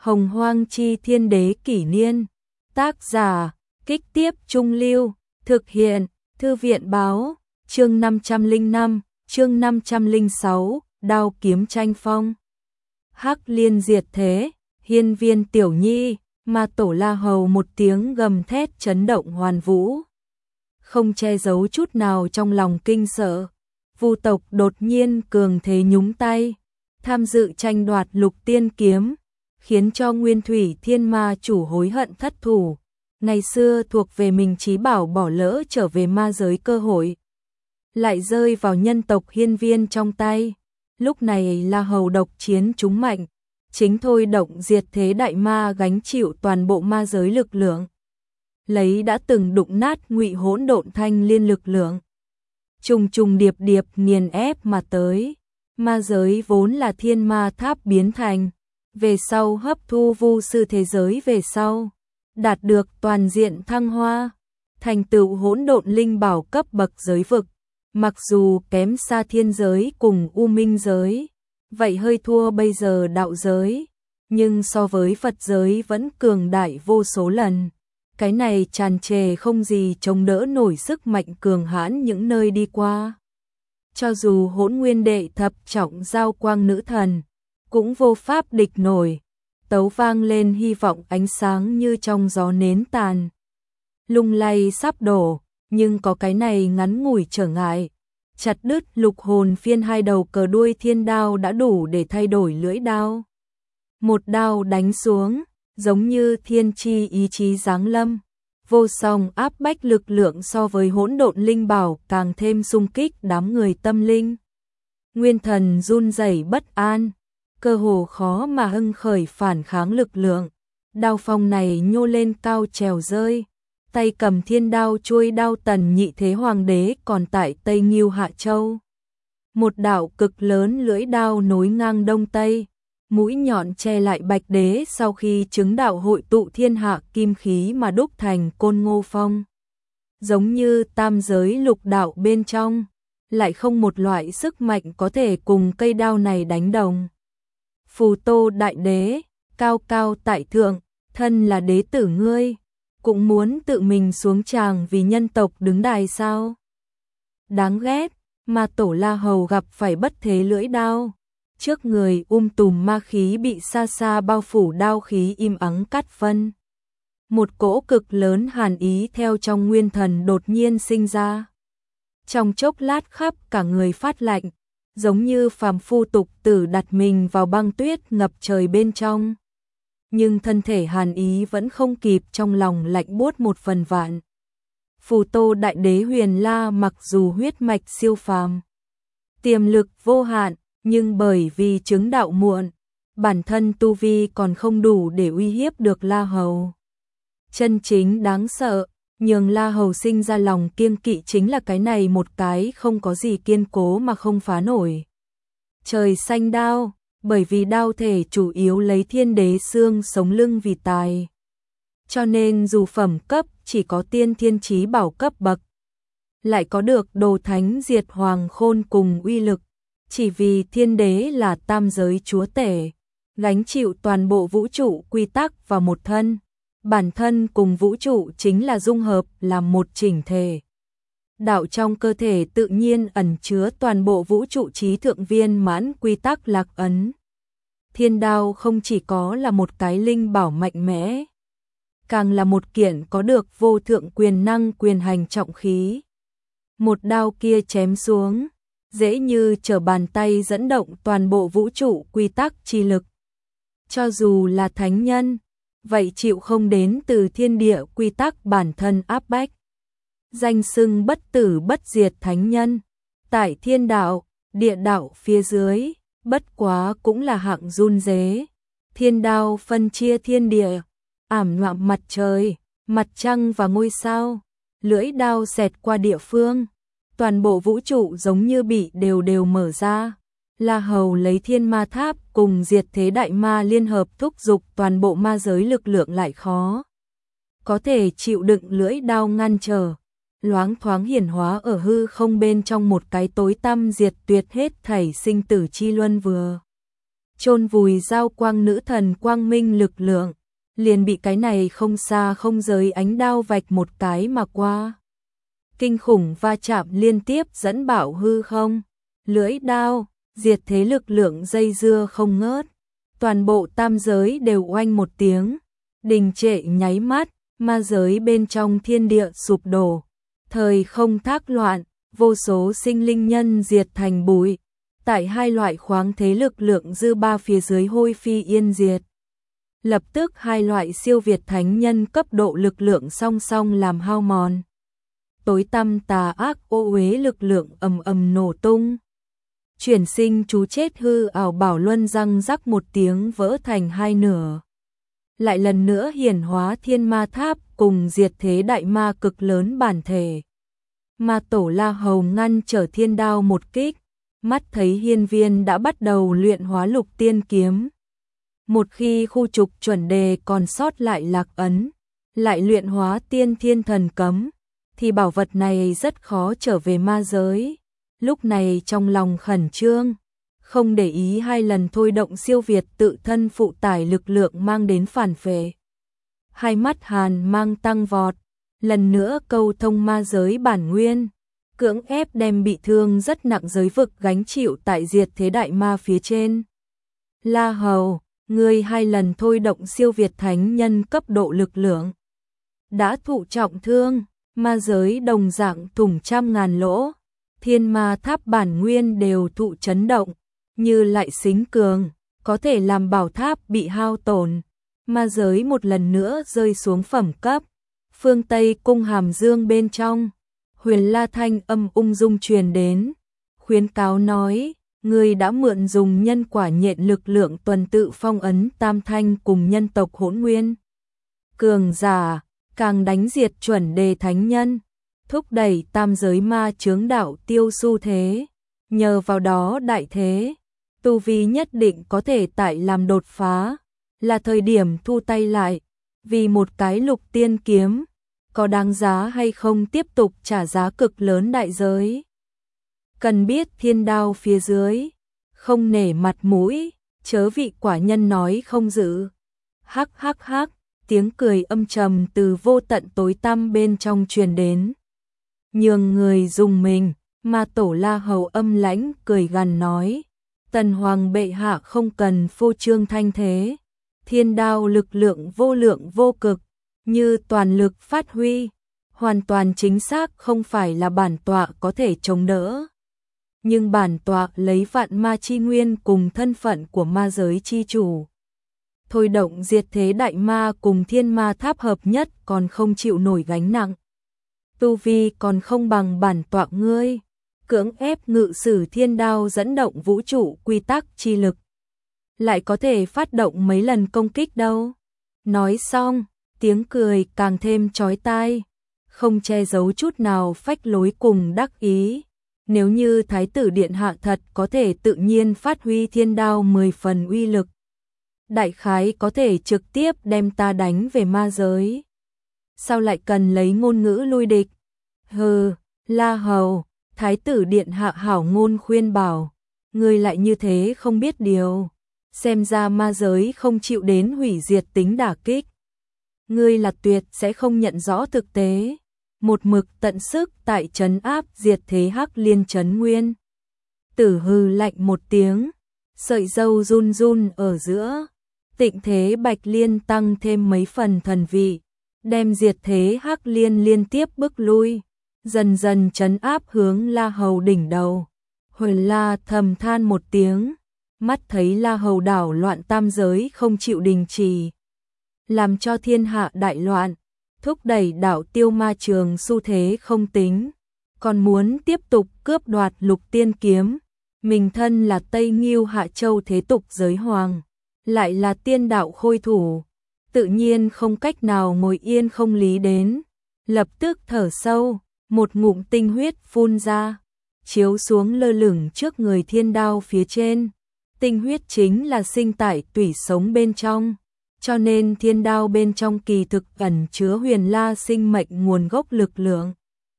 Hồng Hoang Chi Thiên Đế Kỷ Niên. Tác giả, Kích Tiếp Trung Lưu. Thực hiện, Thư viện Báo. Chương 505, chương 506, Đao Kiếm Tranh Phong. Hắc Liên diệt thế, hiên viên tiểu nhi, mà Tổ La Hầu một tiếng gầm thét chấn động hoàn vũ. Không che giấu chút nào trong lòng kinh sợ, Vu tộc đột nhiên cường thế nhúng tay, tham dự tranh đoạt Lục Tiên Kiếm, khiến cho Nguyên Thủy Thiên Ma chủ hối hận thất thủ. Ngày xưa thuộc về mình chí bảo bỏ lỡ trở về ma giới cơ hội, lại rơi vào nhân tộc hiên viên trong tay. Lúc này La Hầu độc chiến chúng mạnh, chính thôi động diệt thế đại ma gánh chịu toàn bộ ma giới lực lượng, lấy đã từng đụng nát Ngụy Hỗn Độn Thanh Liên lực lượng, trùng trùng điệp điệp nghiền ép mà tới. Ma giới vốn là thiên ma tháp biến thành, về sau hấp thu vu sư thế giới về sau, đạt được toàn diện thăng hoa, thành tựu hỗn độn linh bảo cấp bậc giới vực. Mặc dù kém xa thiên giới cùng u minh giới, vậy hơi thua bây giờ đạo giới, nhưng so với Phật giới vẫn cường đại vô số lần. Cái này tràn trề không gì chống đỡ nổi sức mạnh cường hãn những nơi đi qua. Cho dù Hỗn Nguyên đệ thập trọng giao quang nữ thần, cũng vô pháp địch nổi. Tấu vang lên hy vọng ánh sáng như trong gió nến tàn, lung lay sắp đổ, nhưng có cái này ngắn ngủi trở ngại. Chặt đứt lục hồn phiên hai đầu cờ đuôi thiên đao đã đủ để thay đổi lưỡi đao. Một đao đánh xuống, giống như thiên chi ý chí giáng lâm, vô song áp bách lực lượng so với hỗn độn linh bảo càng thêm xung kích đám người tâm linh. Nguyên thần run rẩy bất an, cơ hồ khó mà hưng khởi phản kháng lực lượng. Đao phong này nhô lên cao trèo rơi, tay cầm thiên đao chuôi đao Tần Nhị Thế Hoàng đế còn tại Tây Nghiêu Hạ Châu. Một đạo cực lớn lưỡi đao nối ngang đông tây, mũi nhọn che lại Bạch Đế sau khi chứng đạo hội tụ thiên hạ kim khí mà đúc thành Côn Ngô Phong. Giống như tam giới lục đạo bên trong, lại không một loại sức mạnh có thể cùng cây đao này đánh đồng. Phù Tô Đại Đế, cao cao tại thượng, thân là đế tử ngươi, cũng muốn tự mình xuống tràng vì nhân tộc đứng đài sao? Đáng ghét, mà Tổ La Hầu gặp phải bất thế lưỡi đao. Trước người tùm ma khí bị xa xa bao phủ, đao khí im ắng cắt phân. Một cỗ cực lớn hàn ý theo trong nguyên thần đột nhiên sinh ra. Trong chốc lát khắp cả người phát lạnh, giống như phàm phu tục tử đặt mình vào băng tuyết ngập trời bên trong. Nhưng thân thể hàn ý vẫn không kịp trong lòng lạnh buốt một phần vạn. Phù Tô Đại Đế Huyền La mặc dù huyết mạch siêu phàm, tiềm lực vô hạn, nhưng bởi vì chứng đạo muộn, bản thân tu vi còn không đủ để uy hiếp được La Hầu. Chân chính đáng sợ, nhường La Hầu sinh ra lòng kiêng kỵ chính là cái này một cái không có gì kiên cố mà không phá nổi. Trời xanh đao, bởi vì đao thể chủ yếu lấy thiên đế xương sống lưng vì tài. Cho nên dù phẩm cấp chỉ có tiên thiên chí bảo cấp bậc, lại có được đồ thánh diệt hoàng khôn cùng uy lực. Chỉ vì thiên đế là tam giới chúa tể, gánh chịu toàn bộ vũ trụ quy tắc vào một thân. Bản thân cùng vũ trụ chính là dung hợp làm một chỉnh thể. Đạo trong cơ thể tự nhiên ẩn chứa toàn bộ vũ trụ trí thượng viên mãn quy tắc lạc ấn. Thiên đao không chỉ có là một cái linh bảo mạnh mẽ, càng là một kiện có được vô thượng quyền năng quyền hành trọng khí. Một đao kia chém xuống, dễ như trở bàn tay dẫn động toàn bộ vũ trụ quy tắc chi lực. Cho dù là thánh nhân, vậy chịu không đến từ thiên địa quy tắc bản thân áp bách. Danh xưng bất tử bất diệt thánh nhân, tại thiên đạo, địa đạo phía dưới, bất quá cũng là hạng run rế. Thiên đao phân chia thiên địa, ảm nhọam mặt trời, mặt trăng và ngôi sao, lưỡi đao xẹt qua địa phương. Toàn bộ vũ trụ giống như bị đều mở ra. La Hầu lấy thiên ma tháp cùng diệt thế đại ma liên hợp thúc giục toàn bộ ma giới lực lượng lại khó có thể chịu đựng lưỡi đao ngăn trở. Loáng thoáng hiển hóa ở hư không bên trong một cái tối tăm diệt tuyệt hết thảy sinh tử chi luân vừa. chôn vùi giao quang nữ thần quang minh lực lượng, liền bị cái này không xa không rời ánh đao vạch một cái mà qua. Kinh khủng va chạm liên tiếp dẫn bảo hư không, lưỡi đao, diệt thế lực lượng dây dưa không ngớt. Toàn bộ tam giới đều oanh một tiếng, đình trệ nháy mắt, ma giới bên trong thiên địa sụp đổ, thời không thác loạn, vô số sinh linh nhân diệt thành bụi. Tại hai loại khoáng thế lực lượng dư ba phía dưới hôi phi yên diệt. Lập tức hai loại siêu việt thánh nhân cấp độ lực lượng song song làm hao mòn. Tối tăm tà ác ô uế lực lượng ầm ầm nổ tung. Chuyển sinh chú chết hư ảo bảo luân răng rắc một tiếng vỡ thành hai nửa. Lại lần nữa hiển hóa thiên ma tháp cùng diệt thế đại ma cực lớn bản thể. Ma tổ La Hầu ngăn trở thiên đao một kích, mắt thấy hiên viên đã bắt đầu luyện hóa lục tiên kiếm. Một khi khu trục chuẩn đề còn sót lại lạc ấn, lại luyện hóa tiên thiên thần cấm, thì bảo vật này rất khó trở về ma giới. Lúc này trong lòng khẩn trương, không để ý hai lần thôi động siêu việt tự thân phụ tải lực lượng mang đến phản phệ. Hai mắt hàn mang tăng vọt, lần nữa câu thông ma giới bản nguyên, cưỡng ép đem bị thương rất nặng giới vực gánh chịu tại diệt thế đại ma phía trên. La Hầu, ngươi hai lần thôi động siêu việt thánh nhân cấp độ lực lượng, đã thụ trọng thương, ma giới đồng dạng thủng trăm ngàn lỗ, thiên ma tháp bản nguyên đều thụ chấn động, như lại xính cường, có thể làm bảo tháp bị hao tổn, ma giới một lần nữa rơi xuống phẩm cấp. Phương Tây cung Hàm Dương bên trong, Huyền La thanh âm ung dung truyền đến, khuyến cáo nói, ngươi đã mượn dùng nhân quả nhện lực lượng tuần tự phong ấn tam thanh cùng nhân tộc Hỗn Nguyên. Cường giả, càng đánh diệt chuẩn đề thánh nhân, thúc đẩy tam giới ma chướng đạo tiêu xu thế, nhờ vào đó đại thế, tu vi nhất định có thể tại làm đột phá, là thời điểm thu tay lại, vì một cái lục tiên kiếm, có đáng giá hay không tiếp tục trả giá cực lớn đại giới. Cần biết thiên đao phía dưới, không nể mặt mũi, chớ vị quả nhân nói không giữ. Hắc hắc hắc, tiếng cười âm trầm từ vô tận tối tăm bên trong truyền đến. Nhường người dùng mình, ma tổ La Hầu âm lãnh cười gằn nói, tần hoàng bệ hạ không cần phô trương thanh thế, thiên đao lực lượng vô cực, như toàn lực phát huy, hoàn toàn chính xác không phải là bản tọa có thể chống đỡ. Nhưng bản tọa lấy vạn ma chi nguyên cùng thân phận của ma giới chi chủ, thôi động diệt thế đại ma cùng thiên ma tháp hợp nhất còn không chịu nổi gánh nặng. Tu vi còn không bằng bản tọa ngươi, cưỡng ép ngự sử thiên đao dẫn động vũ trụ quy tắc chi lực, lại có thể phát động mấy lần công kích đâu. Nói xong, tiếng cười càng thêm chói tai, không che giấu chút nào phách lối cùng đắc ý. Nếu như Thái tử Điện Hạ thật có thể tự nhiên phát huy thiên đao 10 phần uy lực, đại khái có thể trực tiếp đem ta đánh về ma giới. Sao lại cần lấy ngôn ngữ lui địch? Hừ, La Hầu, Thái tử Điện Hạ hảo ngôn khuyên bảo, ngươi lại như thế không biết điều. Xem ra ma giới không chịu đến hủy diệt tính đả kích. Ngươi là tuyệt sẽ không nhận rõ thực tế. Một mực tận sức tại trấn áp diệt thế Hắc Liên trấn nguyên. Tử hừ lạnh một tiếng, sợi râu run run ở giữa, tịnh thế Bạch Liên tăng thêm mấy phần thần vị, đem diệt thế Hắc Liên liên tiếp bước lui, dần dần trấn áp hướng La Hầu đỉnh đầu. Huyền La thầm than một tiếng, mắt thấy La Hầu đảo loạn tam giới không chịu đình chỉ, làm cho thiên hạ đại loạn, thúc đẩy đảo tiêu ma trường xu thế không tính, còn muốn tiếp tục cướp đoạt lục tiên kiếm. Mình thân là Tây Nghiêu Hạ Châu thế tục giới hoàng, lại là tiên đạo khôi thủ, tự nhiên không cách nào ngồi yên không lý đến. Lập tức thở sâu, một ngụm tinh huyết phun ra, chiếu xuống lơ lửng trước người thiên đao phía trên. Tinh huyết chính là sinh tại tủy sống bên trong, cho nên thiên đao bên trong kỳ thực ẩn chứa Huyền La sinh mệnh nguồn gốc lực lượng.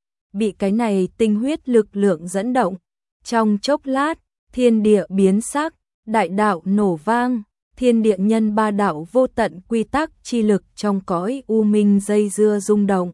Bị cái này tinh huyết lực lượng dẫn động, trong chốc lát, thiên địa biến sắc, Đại đạo nổ vang, thiên địa nhân ba đạo vô tận quy tắc chi lực trong cõi u minh dây dưa rung động.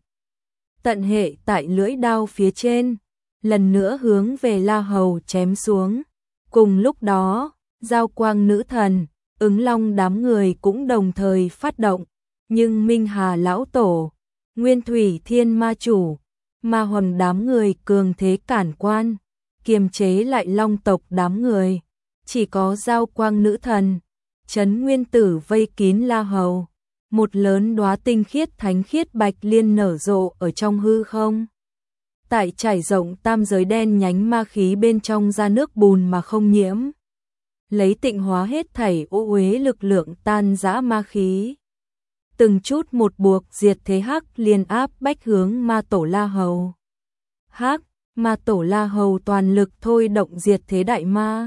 Tận hệ tại lưỡi đao phía trên, lần nữa hướng về La Hầu chém xuống. Cùng lúc đó, Giao Quang nữ thần, Ứng Long đám người cũng đồng thời phát động, nhưng Minh Hà lão tổ, Nguyên Thủy Thiên Ma chủ, Ma Hồn đám người cường thế cản quan, kiềm chế lại Long tộc đám người. Chỉ có Giao Quang nữ thần, Trấn Nguyên Tử vây kín La Hầu. Một lớn đóa tinh khiết thánh khiết bạch liên nở rộ ở trong hư không. Tại trải rộng tam giới đen nhánh ma khí bên trong ra nước bùn mà không nhiễm. Lấy tịnh hóa hết thảy ô uế lực lượng tan rã ma khí. Từng chút một buộc diệt thế Hắc liên áp bách hướng ma tổ La Hầu. Hắc, ma tổ La Hầu toàn lực thôi động diệt thế đại ma.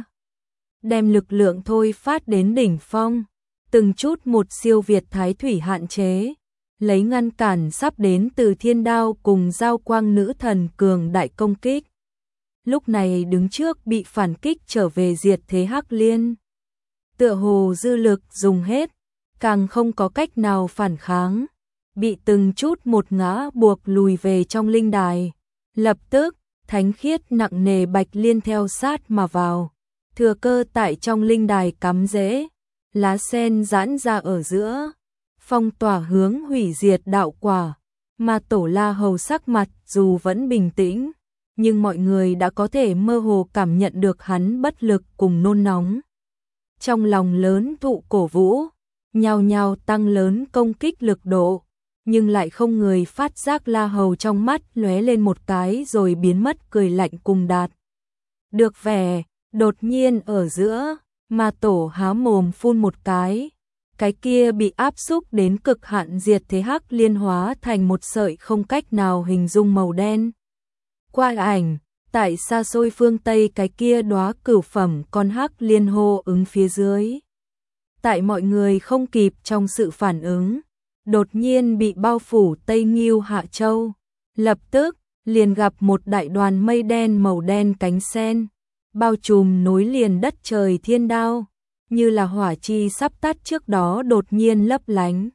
Đem lực lượng thôi phát đến đỉnh phong. Từng chút một siêu việt thái thủy hạn chế, lấy ngăn cản sắp đến từ thiên đao cùng Giao Quang nữ thần cường đại công kích. Lúc này đứng trước bị phản kích trở về diệt thế Hắc liên. Tựa hồ dư lực dùng hết, càng không có cách nào phản kháng, bị từng chút một ngã buộc lùi về trong linh đài. Lập tức, thánh khiết nặng nề bạch liên theo sát mà vào, thừa cơ tại trong linh đài cắm rễ. Lá sen giãn ra ở giữa, phong tỏa hướng hủy diệt đạo quả. Ma tổ La Hầu sắc mặt dù vẫn bình tĩnh, nhưng mọi người đã có thể mơ hồ cảm nhận được hắn bất lực cùng nôn nóng. Trong lòng lớn thụ cổ vũ, nhao nhao tăng lớn công kích lực độ, nhưng lại không người phát giác La Hầu trong mắt lóe lên một cái rồi biến mất cười lạnh cùng đạt. Được vẻ, đột nhiên ở giữa, Ma tổ há mồm phun một cái kia bị áp xúc đến cực hạn diệt thế Hắc liên hóa thành một sợi không cách nào hình dung màu đen. Qua ảnh, tại xa xôi phương Tây cái kia đóa cửu phẩm con Hắc liên hô ứng phía dưới. Tại mọi người không kịp trong sự phản ứng, đột nhiên bị bao phủ Tây Nghiêu Hạ Châu. Lập tức, liền gặp một đại đoàn mây đen màu đen cánh sen. Bao trùm nối liền đất trời thiên đao, như là hỏa chi sắp tắt trước đó đột nhiên lấp lánh.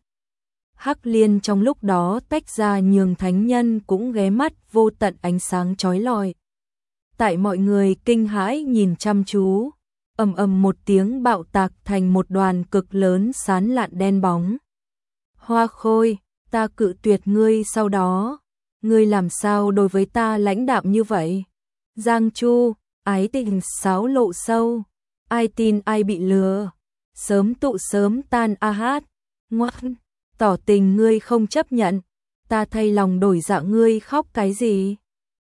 Hắc liên trong lúc đó tách ra nhường thánh nhân cũng ghé mắt vô tận ánh sáng chói lọi. Tại mọi người kinh hãi nhìn chăm chú, ầm ầm một tiếng bạo tạc thành một đoàn cực lớn sán lạn đen bóng. Hoa Khôi, ta cự tuyệt ngươi sau đó, ngươi làm sao đối với ta lãnh đạm như vậy? Giang Chu, ái tình sáo lộ sâu, ai tin ai bị lừa, sớm tụ sớm tan a hát, ngoan, tỏ tình ngươi không chấp nhận, ta thay lòng đổi dạ ngươi khóc cái gì?